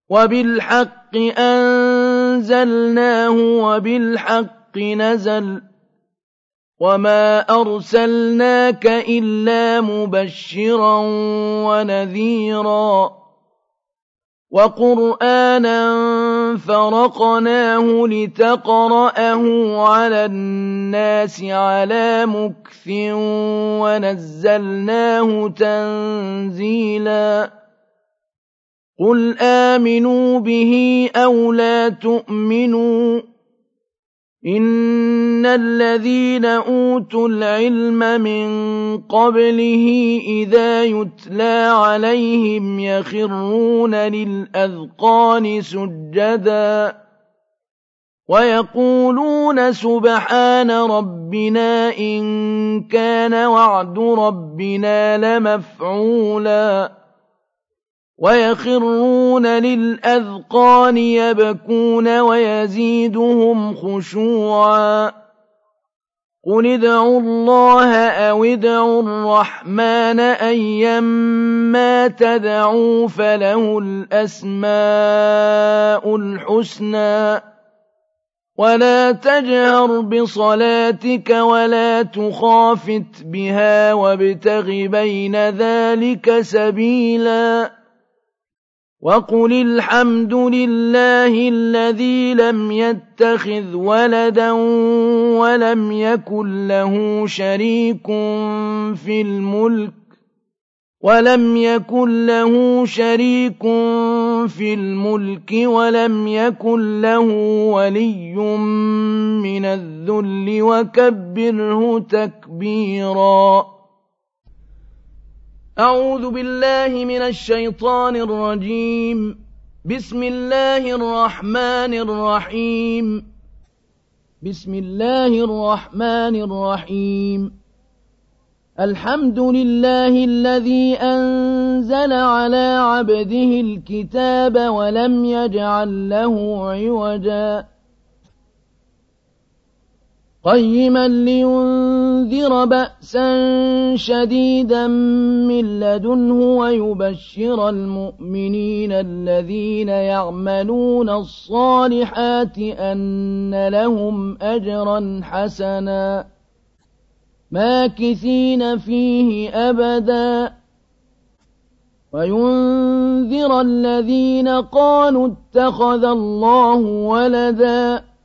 وَبِالْحَقِّ أَنزَلْنَاهُ وَبِالْحَقِّ نَزَلَ وَمَا أَرْسَلْنَاكَ إِلَّا مُبَشِّرًا وَنَذِيرًا وَقُرْآنًا فَرَقْنَاهُ لِتَقْرَأَهُ عَلَى النَّاسِ عَلَىٰ مُكْثٍ وَنَزَّلْنَاهُ تَنزِيلًا قُلْ آمِنُوا بِهِ أَوْ لَا تُؤْمِنُوا إِنَّ الَّذِينَ أُوتُوا الْعِلْمَ مِن قَبْلِهِ إِذَا يُتْلَىٰ عَلَيْهِمْ يَخِرُّونَ لِلْأَذْقَانِ سُجَّدًا وَيَقُولُونَ سُبْحَانَ رَبِّنَا إِن كَانَ وَعْدُ رَبِّنَا لَمَفْعُولًا وَيَخِرُّونَ لِلْأَذْقَانِ يَبْكُونَ وَيَزِيدُهُمْ خُشُوعًا قُلِ ادْعُوا اللَّهَ أَوِ ادْعُوا الرَّحْمَٰنَ أَيًّا مَّا تَدْعُوا فَلَهُ الْأَسْمَاءُ الْحُسْنَىٰ وَلَا تَجْهَرْ بِصَلَاتِكَ وَلَا تُخَافِتْ بِهَا وَابْتَغِ بَيْنَ وَذَٰلِكَ سَبِيلًا وَقُلِ الْحَمْدُ لِلَّهِ الَّذِي لَمْ يَتَّخِذْ وَلَدًا وَلَمْ يَكُن لَّهُ شَرِيكٌ فِي الْمُلْكِ وَلَمْ يَكُن لَّهُ وَلِيٌّ مِّنَ الذُّلِّ وَكَبِّرْهُ تَكْبِيرًا أعوذ بالله من الشيطان الرجيم بسم الله الرحمن الرحيم الحمد لله الذي أنزل على عبده الكتاب ولم يجعل له عوجا قيما لينذر بأسا شديدا من لدنه ويبشر المؤمنين الذين يعملون الصالحات أن لهم أجرا حسنا ماكثين فيه أبدا وينذر الذين قالوا اتخذ الله ولدا